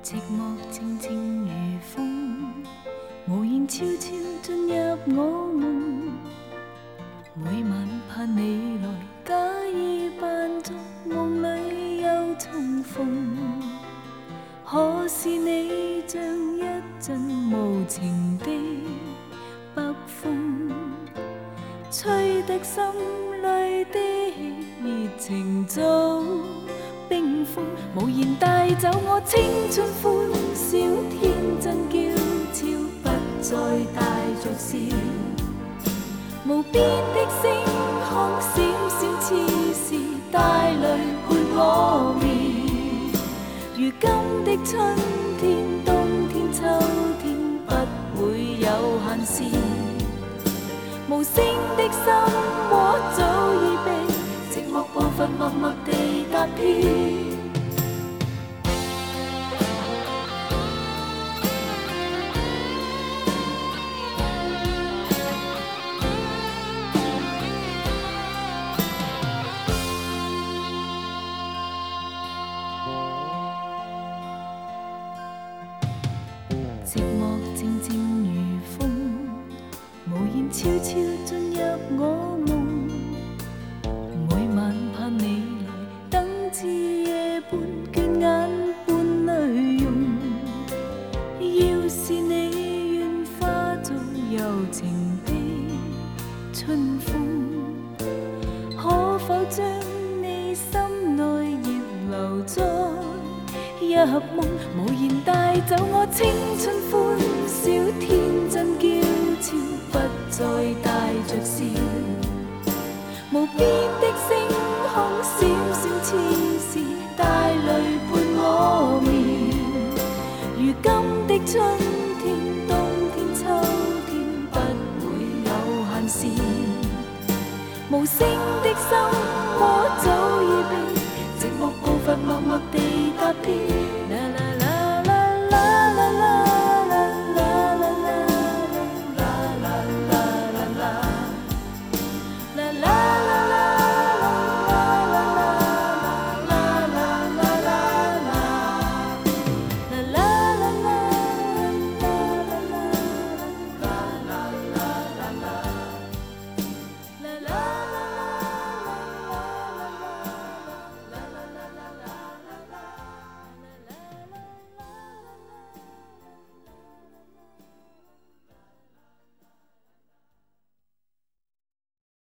寂寞靜靜如風，無言悄悄進入我夢。每晚盼你來，假意扮作夢裏又重逢。可是你像一陣無情的北風，吹得心裏的熱情早冰封，無言帶走我青春歡笑，天真嬌俏不再帶着笑。無邊的星空閃閃，似是帶淚伴我眠。如今的春天、冬天、秋天不會有限時。無聲的心窩早已被寂寞步伐默默地踏遍。寂寞靜靜如風，無言悄悄進入我夢。每晚盼你來，等至夜半，倦眼伴淚溶。要是你願化作柔情的春風，可否將你心內熱留在一夢？無言帶走我青春歡笑，天真嬌俏不再帶着笑。無邊的星空閃閃，似是帶淚伴我眠。如今的春天、冬天、秋天不會有限時。無聲的心窩早已被寂寞步伐默默地踏遍。